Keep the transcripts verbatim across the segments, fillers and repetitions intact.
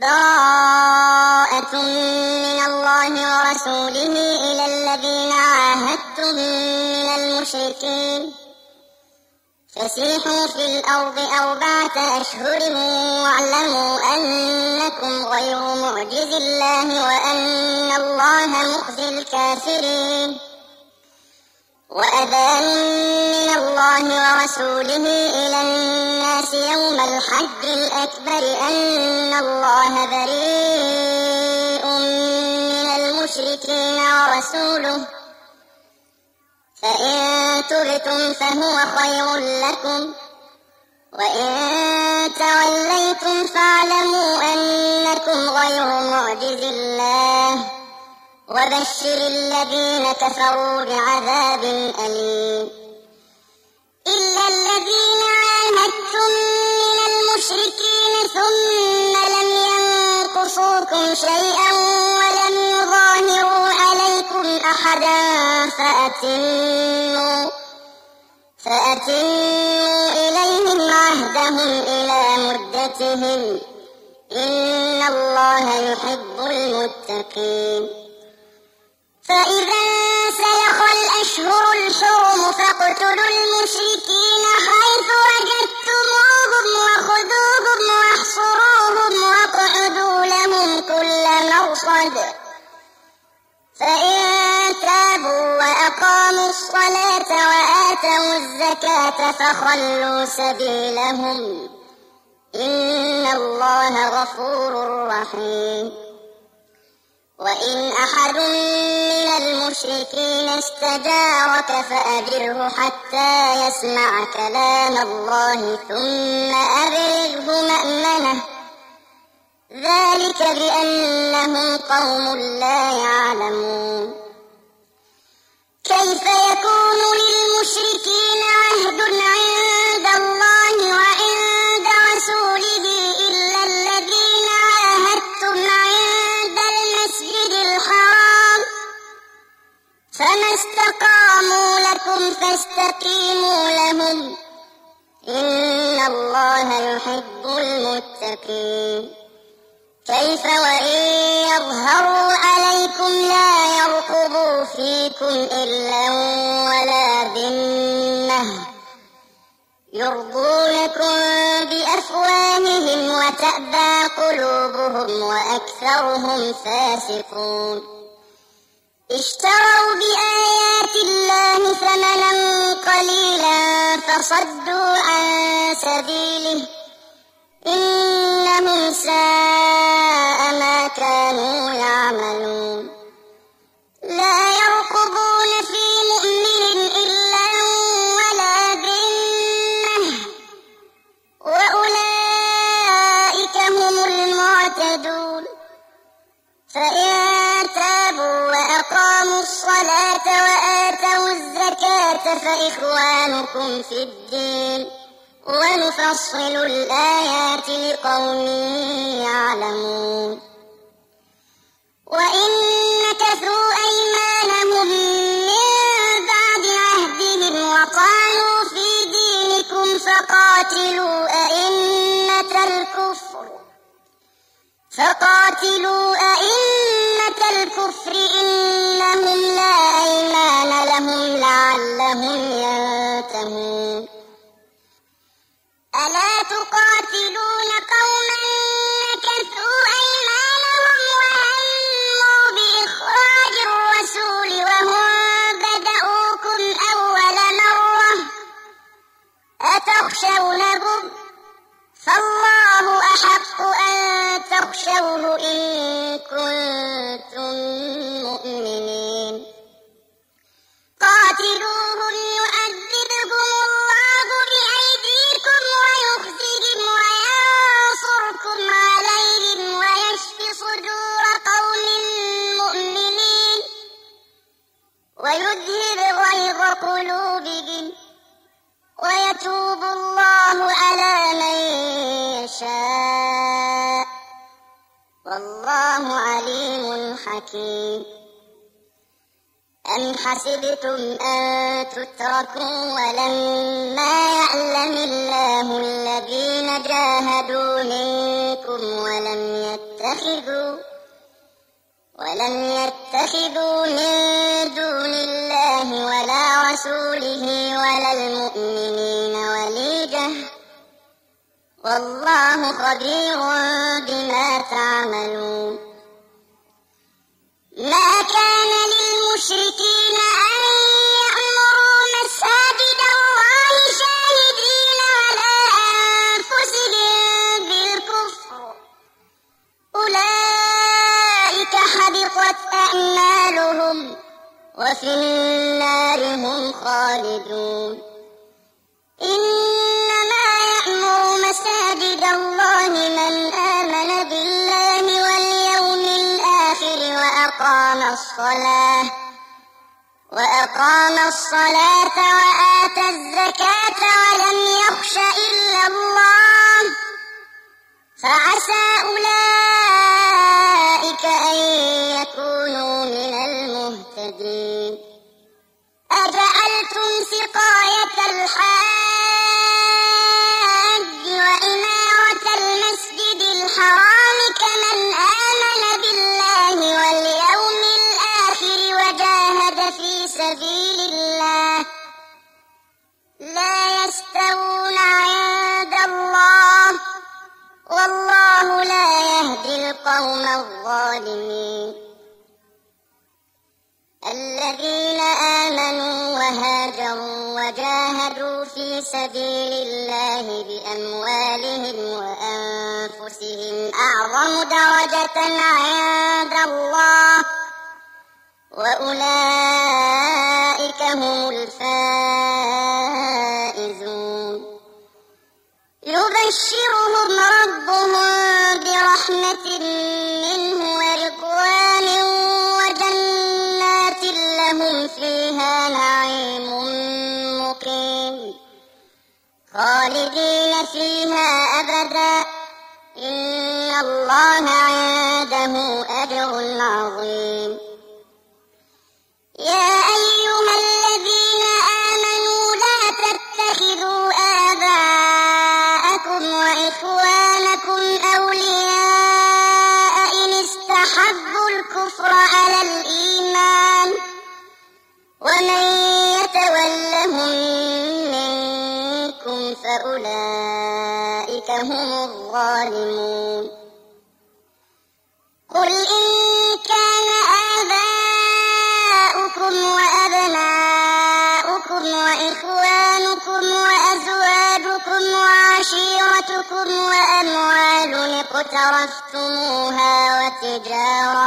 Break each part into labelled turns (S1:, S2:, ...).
S1: براءة من الله ورسوله إلى الذين عاهدتم من المشركين فسيحوا في الأرض أربعة أشهر واعلموا أنكم غير معجز الله وأن الله مخزي الكافرين وأذان من الله ورسوله إلى الناس يوم الحج الأكبر أن الله بريء من المشركين ورسوله فإن تبتم فهو خير لكم وإن توليتم فاعلموا أنكم غير معجز الله وبشر الذين كفروا بعذاب أليم إلا الذين عاهدتم من المشركين ثم لم ينقصوكم شيئا ولم يظاهروا عليكم أحدا فأتموا فأتموا إليهم عهدهم إلى مدتهم إن الله يحب المتقين فإذا انسلخ الأشهر الحرم فاقتلوا المشركين حيث وجدتموهم وخذوهم واحصروهم واقعدوا لهم كل مرصد فإن تابوا وأقاموا الصلاة وآتوا الزكاة فخلوا سبيلهم إن الله غفور رحيم وإن أحد من المشركين استجارك فأجره حتى يسمع كلام الله ثم أبلغه مأمنه ذلك بأنهم قوم لا يعلمون كيف يكون للمشركين عهد عند الله وعند رسوله إلا الذين عاهدتم عند المسجد الحرام فما استقاموا لكم فاستقيموا لهم إن الله يحب المتقين كيف وإن يظهروا عليكم لا يرقبوا فيكم إلا ولا ذمة يرضونكم بأفواههم وتأبى قلوبهم وأكثرهم فاسقون اشتروا بآيات الله ثمنا قليلا فصدوا عن سبيله إنهم ساء ما كانوا يعملون لا يرقبون في مؤمن إلا ولا ذمة وأولئك هم المعتدون فإن تابوا وأقاموا الصلاة وآتوا الزكاة فإخوانكم في الدين ونفصل الآيات لقوم يعلمون وإن نكثوا أيمانهم من بعد عهدهم وطعنوا في دينكم فقاتلوا أئمة الكفر فقاتلوا أئمة الكفر إنهم لا أيمان لهم لعلهم ينتهون ألا تقاتلون قوما نكثوا أيمانهم وهموا بإخراج الرسول وهم بدؤوكم أول مرة أتخشونهم فالله أحق أن تخشوه إن كنتم مؤمنين قاتلوهم يؤذبهم الله بأيديكم ويخزيهم وينصركم عليهم ويشف صدور قوم مؤمنين ويذهب غيظ قلوبهم ويتوب الله على من يشاء والله عليم حكيم أم حسبتم أن تتركوا ولما يعلم الله الذين جاهدوا منكم ولم يتخذوا ولم يتخذوا من دون الله ولا رسوله ولا المؤمنين وليجة والله خبير بما تعملون. ما كان للمشركين أن يعمروا مساجد الله شاهدين على أنفسهم بالكفر أولئك حبطت أعمالهم وفي النار هم خالدون. إنما يعمر مساجد الله من آمن بالله واليوم الآخر وأقام الصلاة وأقام الصلاة وآتى الزكاة ولم يخش إلا الله فعسى أولئك أن يكونوا من المهتدين. أجعلتم سقاية الحاج وإمارة المسجد الحرام كمن آمن بالله واليوم الآخر وجاهد في سبيل الله لا يستوون عند الله والله لا يهدي القوم الظالمين. الذين آمنوا وهاجروا وجاهدوا في سبيل الله بأموالهم وأنفسهم أعظم درجة عند الله وأولئك هم الفائزون. يبشرهم ربهم برحمة منه ورضوان وجنات لهم فيها نعيم مقيم خالدين فيها أبدا إن الله عنده أجر عظيم. يا أيها الذين آمنوا لا تتخذوا آباءكم وإخوانكم أولياء إن استحبوا الكفر على الإيمان ومن يتولهم منكم فأولئك هم الظالمون. قل إن كان آباؤكم وأبناؤكم وإخوانكم وأزواجكم وعشيرتكم وأموال اقترفتموها وتجارة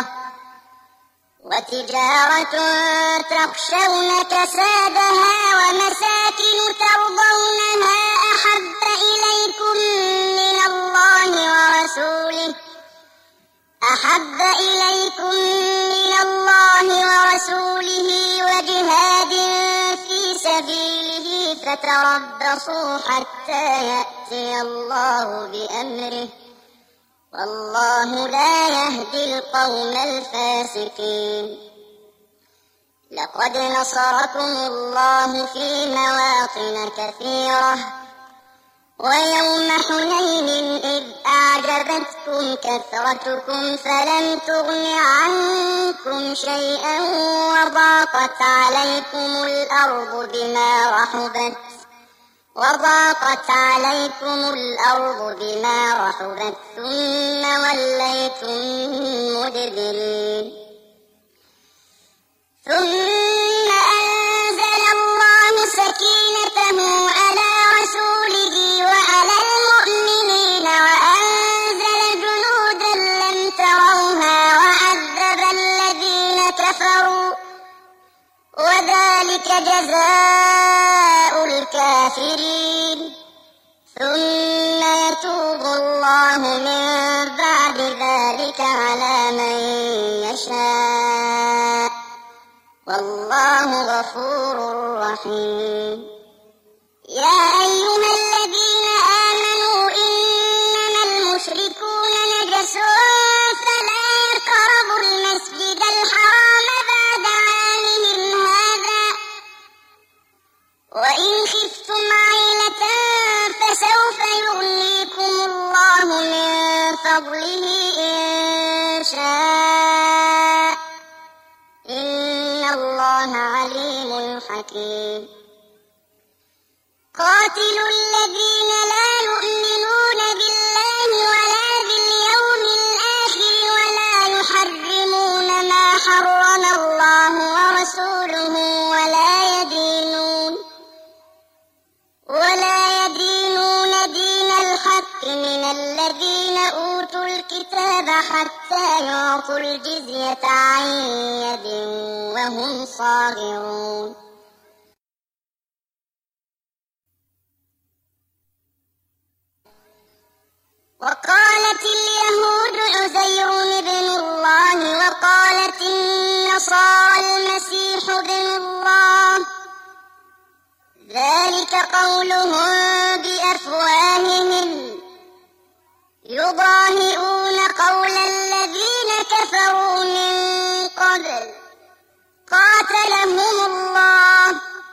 S1: وتجارة تخشون كسادها ومساكن ترضونها أحب إليكم من الله ورسوله أحب إليكم من الله ورسوله وجهاد في سبيله فتربصوا حتى يأتي الله بأمره والله لا يهدي القوم الفاسقين. لقد نصركم الله في مواطن كثيرة ويوم حنين إذ أعجبتكم كثرتكم فلم تغن عنكم شيئا وضاقت عليكم الأرض بما رحبت وضاقت عليكم الأرض بما رحبت ثم وليتم مدبرين. ثم أنزل الله سكينته على رسوله وعلى المؤمنين وأنزل جنودا لم تروها وعذب الذين كفروا وذلك جزاء الكافرين. ثم يتوب الله من بعد ذلك على من يشاء والله غفور رحيم. يا أيها الذين آمنوا إنما المشركون نجس فلا يقربوا المسجد الحرام بعد عامهم هذا وإن خفتم عيلة فسوف يغنيكم الله من فضله إن قاتلوا الذين لا يؤمنون بالله ولا باليوم الآخر ولا يحرمون ما حرم الله ورسوله ولا يدينون ولا يدينون دين الحق من الذين أوتوا الكتاب حتى يعطوا الجزية عن يد وهم صاغرون. وقالت اليهود عزير ابن الله وقالت النصارى المسيح ابن الله، ذلك قولهم بأفواههم يضاهئون قول الذين كفروا من قبل قاتلهم الله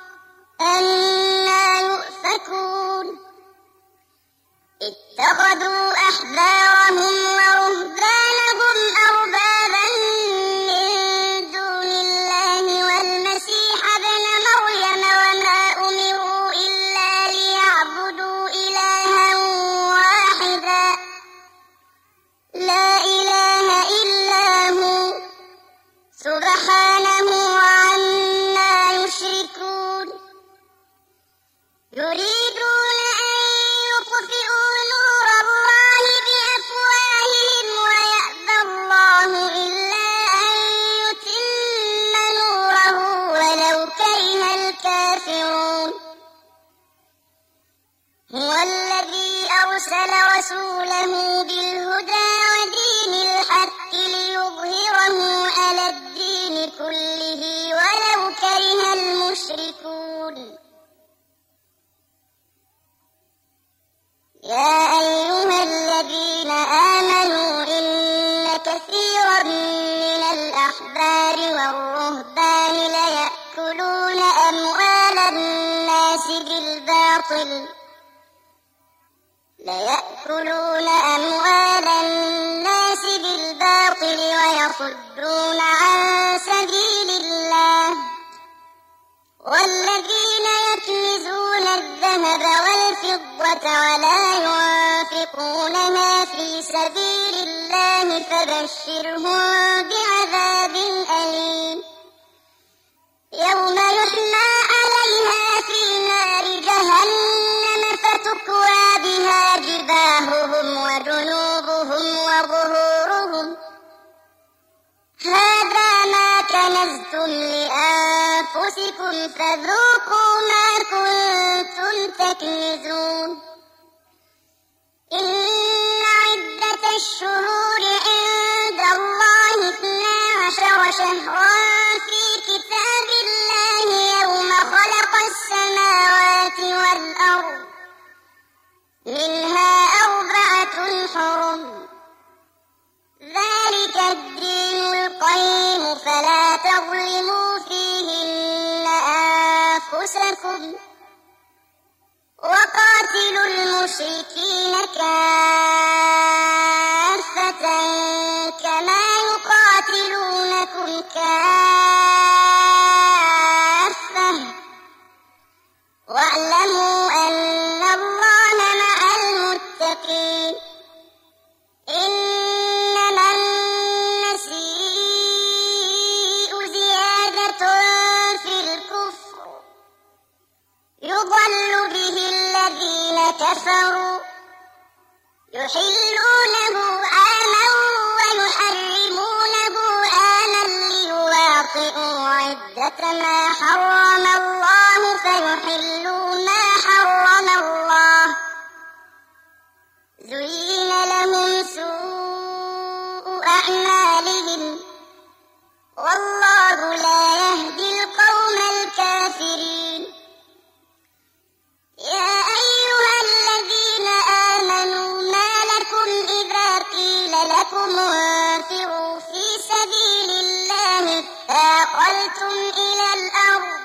S1: أنى يؤفكون. اتخذوا أحبارهم ورهبانهم أربابا من دون الله والمسيح ابن مريم وما أمروا إلا ليعبدوا إلها واحدا لا إله إلا هو سبحانه عما يشركون. يريدون أن يطفئوا نور الله بأفواههم ويأبى الله إلا أن يتم نوره ولو كره الكافرون. هو الذي أرسل رسوله بالهدى ودين الحق ليظهره على الدين كله ولو كره المشركون. يا أيها الذين آمنوا إن كثيرا من الأحبار والرهبان ليأكلون أموال الناس بالباطل ليأكلون أموال الناس بالباطل ويصدون عن سبيل الله. والذين يكنزون الذهب والفضة ولا ينفقونها في سبيل الله فبشرهم بعذاب أليم. يوم يحمى عليها في نار جهنم فتكوى بها جباههم وجنوبهم وظهورهم هذا ما كنزتم لأنفسكم فذوقوا ما كنتم تكنزون. إن عدة الشهور عند الله اثنا عشر شهرا في كتاب الله يوم خلق السماوات والأرض منها أربعة حرم ذلك الدين القيم فلا تظلموا فيهن أنفسكم وقاتلوا المشركين كافة كما يقاتلونكم كافة واعلموا أن الله مع المتقين. إنما النسيء زيادة في الكفر يضل به الذين كفروا يحلونه عاما ويحرمونه عاما ليواطئوا عدة ما حرم الله فيحلوا ما حرم الله. زين لهم سوء أعمالهم والله لا يهدي القوم الكافرين. يا أيها الذين آمنوا ما لكم إذا قيل لكم انفروا في سبيل الله اثاقلتم إلى الأرض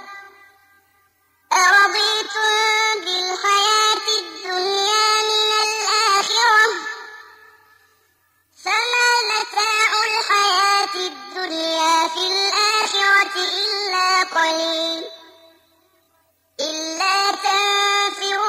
S1: أرضيتم بالحياة الدنيا من الآخرة فما متاع الحياة الدنيا في الآخرة إلا قليل. إلا تنفروا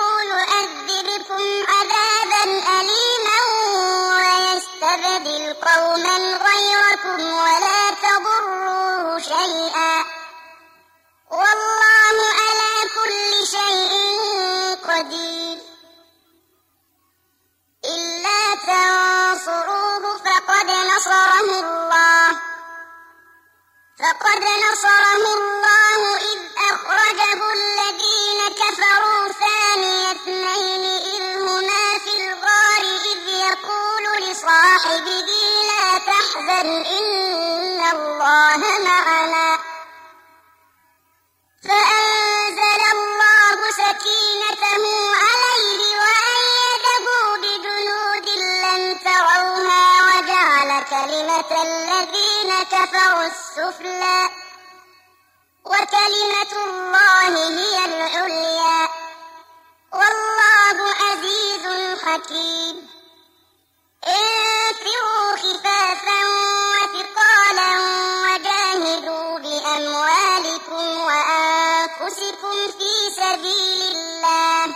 S1: لصاحبه لا تحزن إن الله معنا فأنزل الله سكينته عليه وأيده بجنود لم تروها وجعل كلمة الذين كفروا السفلى وكلمة الله هي العليا والله عزيز حكيم. انفروا خفافا وثقالا وجاهدوا بأموالكم وأنفسكم في سبيل الله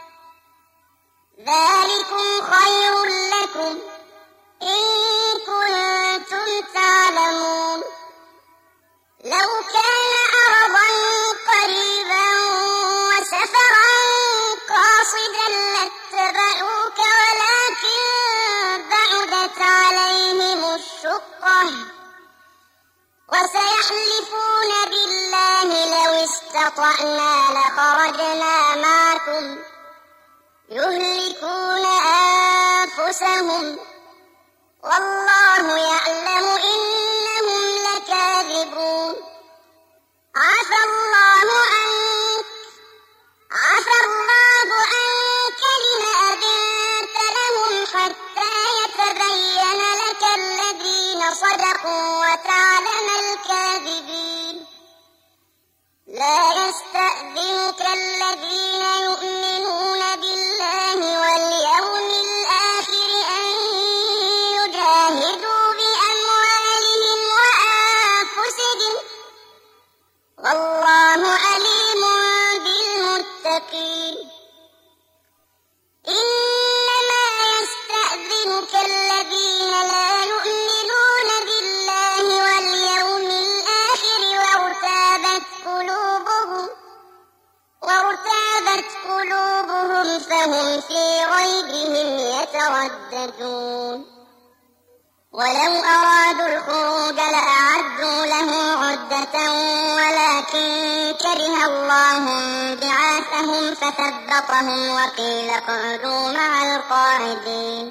S1: ذلكم خير لكم إن كنتم تعلمون. لو كان عرضا قريبا وسفرا قاصدا لاتبعوك ولكن بعدت عليهم الشقة وسيحلفون بالله لو استطعنا لخرجنا معكم يهلكون أنفسهم والله يعلم إنهم لكاذبون. عفى الله عنك عفى الله عنك لما أذنت لهم حتى يتبين لك الذين صدقوا وتعلم الكاذبين. لا يستأذنك الذين يؤمنون بالله واليوم الآخر أن يجاهدوا بأموالهم وأنفسهم والله عليم بالمتقين. إنما يستأذنك الذين لا يؤمنون بالله واليوم الآخر وارتابت قلوبهم وارتابت قلوبهم فهم في ريبهم يترددون. ولو أرادوا الخروج لأعدوا له عدة ولكن كره الله بعاثهم فثبطهم وقيل اقعدوا مع القاعدين.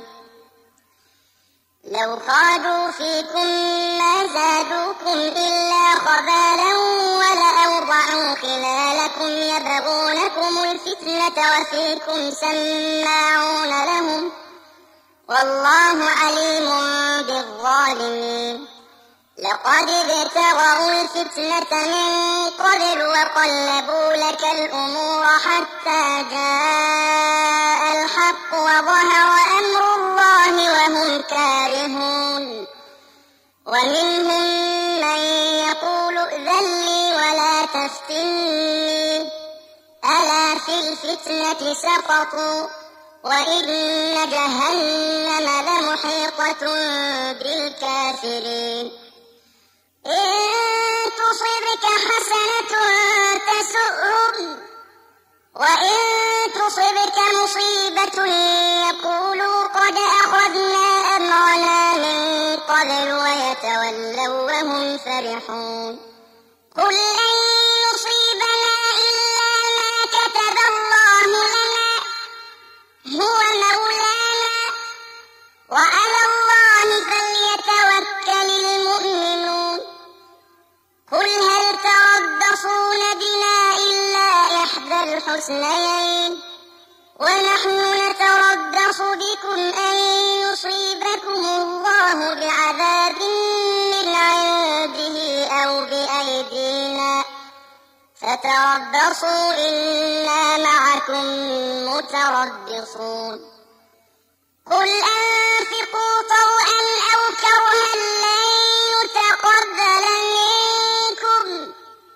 S1: لو خرجوا فيكم ما زادوكم إلا خبالا ولأوضعوا خلالكم يبغونكم الفتنة وفيكم سماعون لهم والله عليم بالظالمين. لقد ابتغوا الفتنة من قبل وقلبوا لك الأمور حتى جاء الحق وظهر أمر الله وهم كارهون. ومنهم من يقول ائذن لي ولا تفتني ألا في الفتنة سقطوا وإن جهنم لمحيطة بالكافرين. إن تصبك حسنة تسؤهم وإن تصبك مصيبة يقولوا قد أخذنا أمرنا من قبل ويتولوا وهم فرحون. قل لن يصيبنا إلا ما كتب الله لنا هو مولانا وعلى الله فليتوكل المؤمنون. قل هل تربصون بنا إلا إحدى الحسنيين ونحن نتربص بكم أن يصيبكم الله بعذاب من عنده أو بأيدينا فتربصوا إنا معكم متربصون. قل أنفقوا طوعا أو كرها لن يتقبل منكم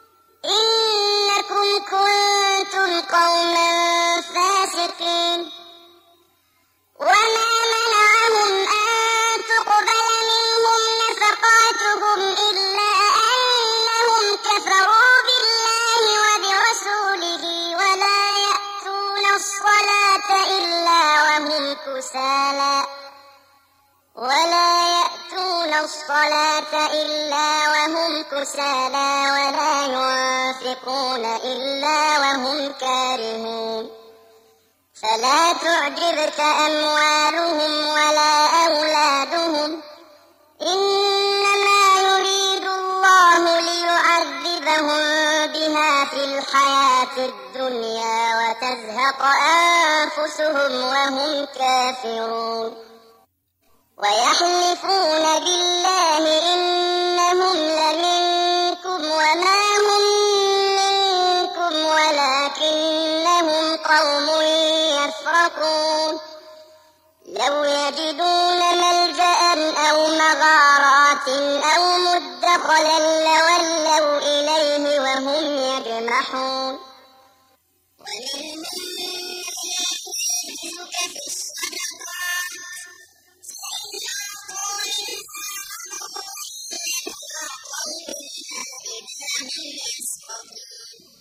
S1: إنكم كنتم قوما فاسقين. وما منعهم أن تقبل منهم نفقاتهم إلا أنهم كفروا بالله وبرسوله ولا يأتون الصلاة إلا وهم كسالى ولا يأتون الصلاة إلا وهم كسالى ولا ينفقون إلا وهم كارهون. فلا تعجبك أموالهم ولا أولادهم وتزهق أنفسهم وهم كافرون ويحلفون بالله إنهم لمنكم وما هم منكم ولكنهم قوم يفرقون لو يجدون ملجأ أو مغارات أو مدخلا لولوا إليه وهم يجمحون ومنهم من يلزمك في الصدقات فإن أعطوا منها يسقطون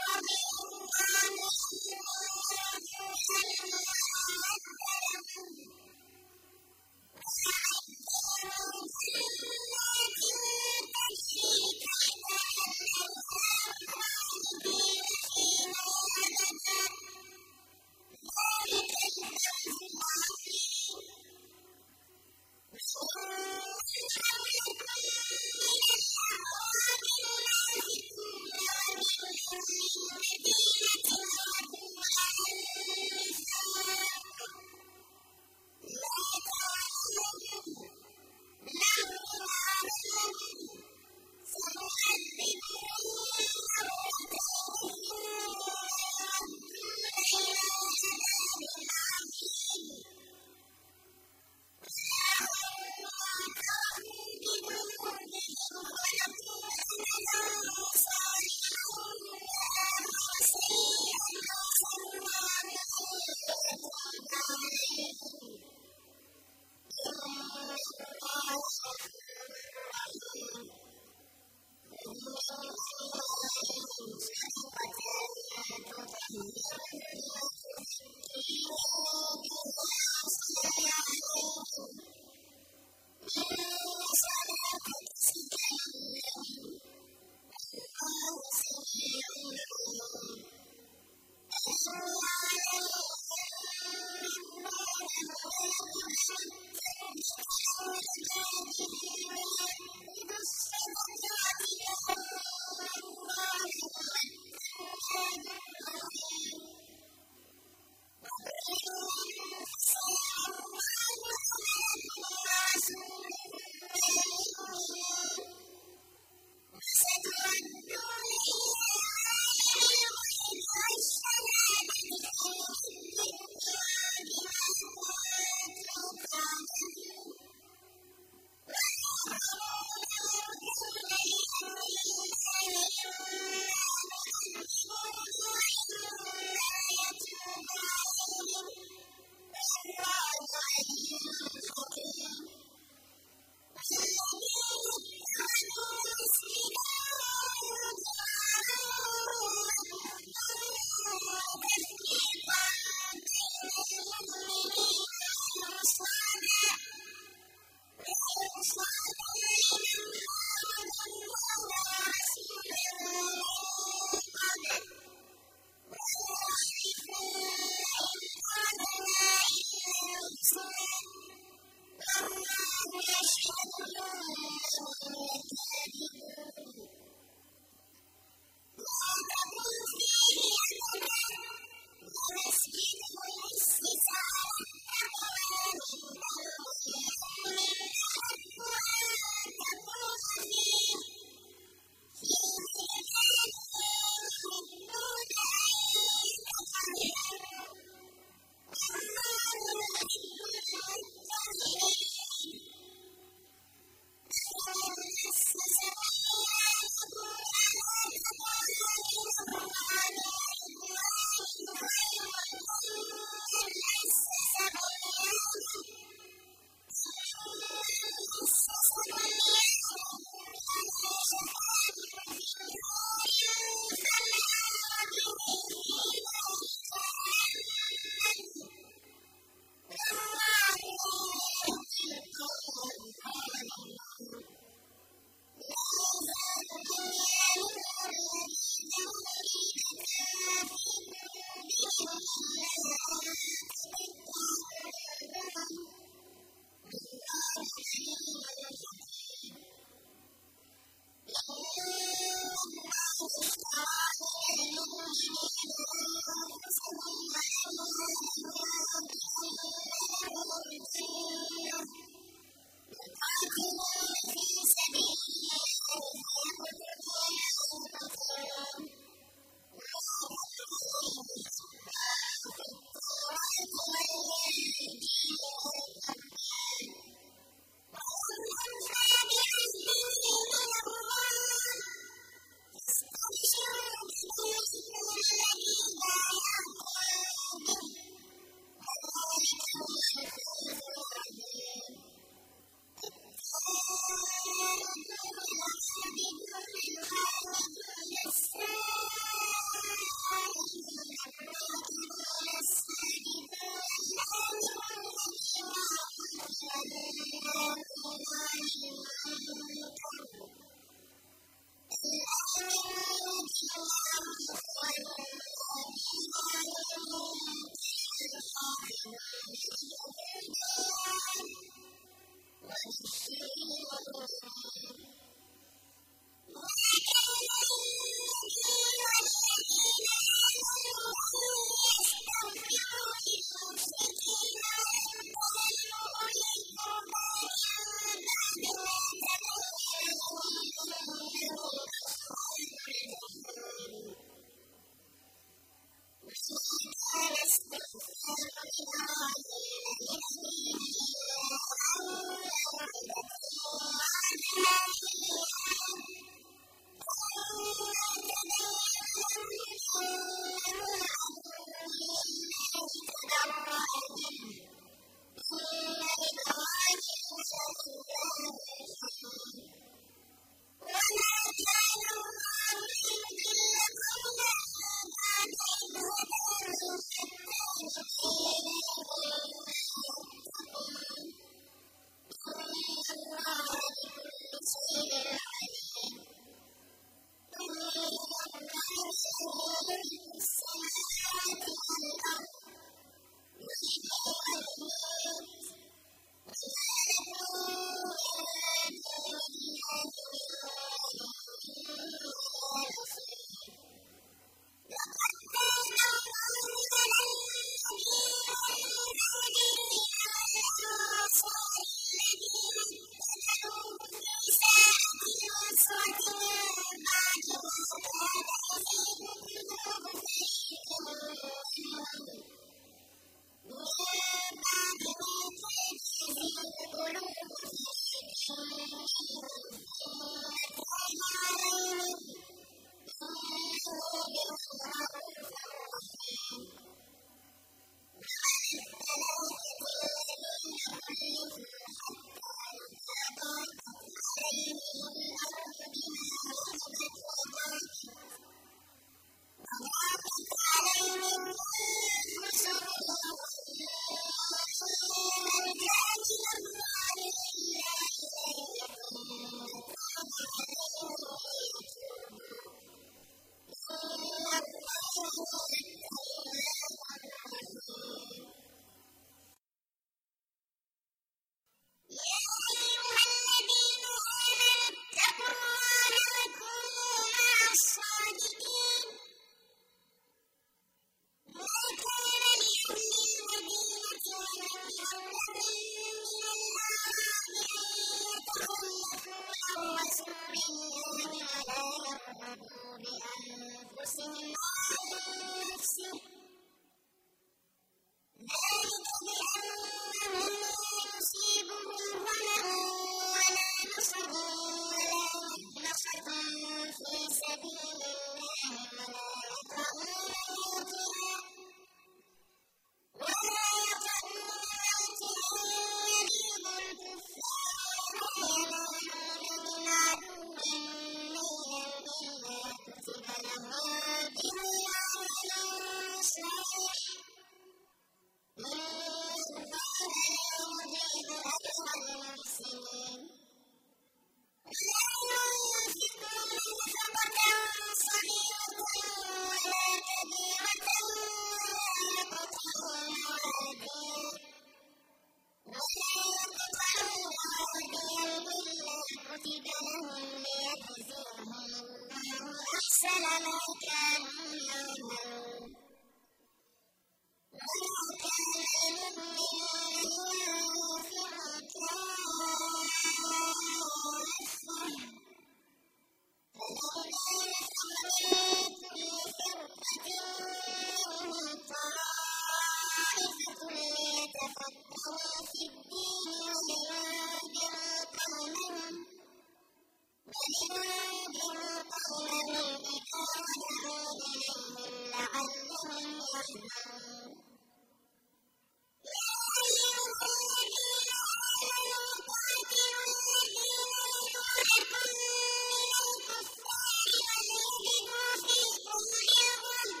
S1: يحذرون يا أيها الذين آمنوا قاتلوا الذين يلونكم من الكفار وليجدوا فيكم غلظة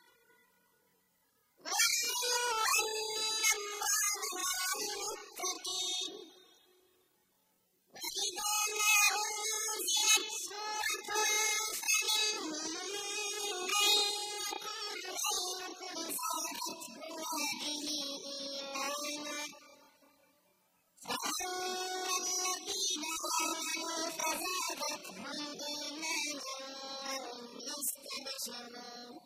S1: واعلموا أن الله مع المتقين وإذا ما أنزلت سورة فمنهم من يقول أيكم زادته هذه إيمانا فأما الذين آمنوا فزادتهم إيمانا وهم يستبشرون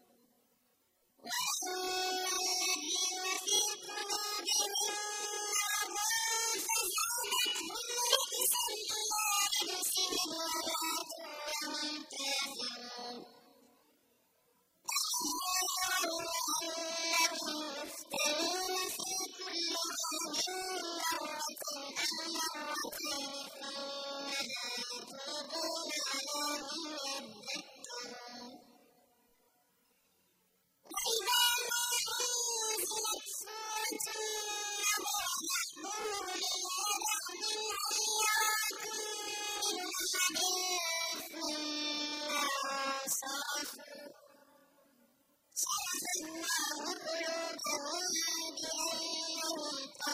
S1: وأما الذين في قلوبهم مرض فزادتهم رجسا إلى رجسهم وماتوا وهم كافرون ألم يروا أنهم يفتنون في كل عام مرة أو مرتين ثم لا يتوبون ولا هم يذكرون وإذا ما أنزلت سورة نظر بعضهم إلى بعض هل يراكم من أحد ثم انصرفوا شرف الله قلوبهم بأنهم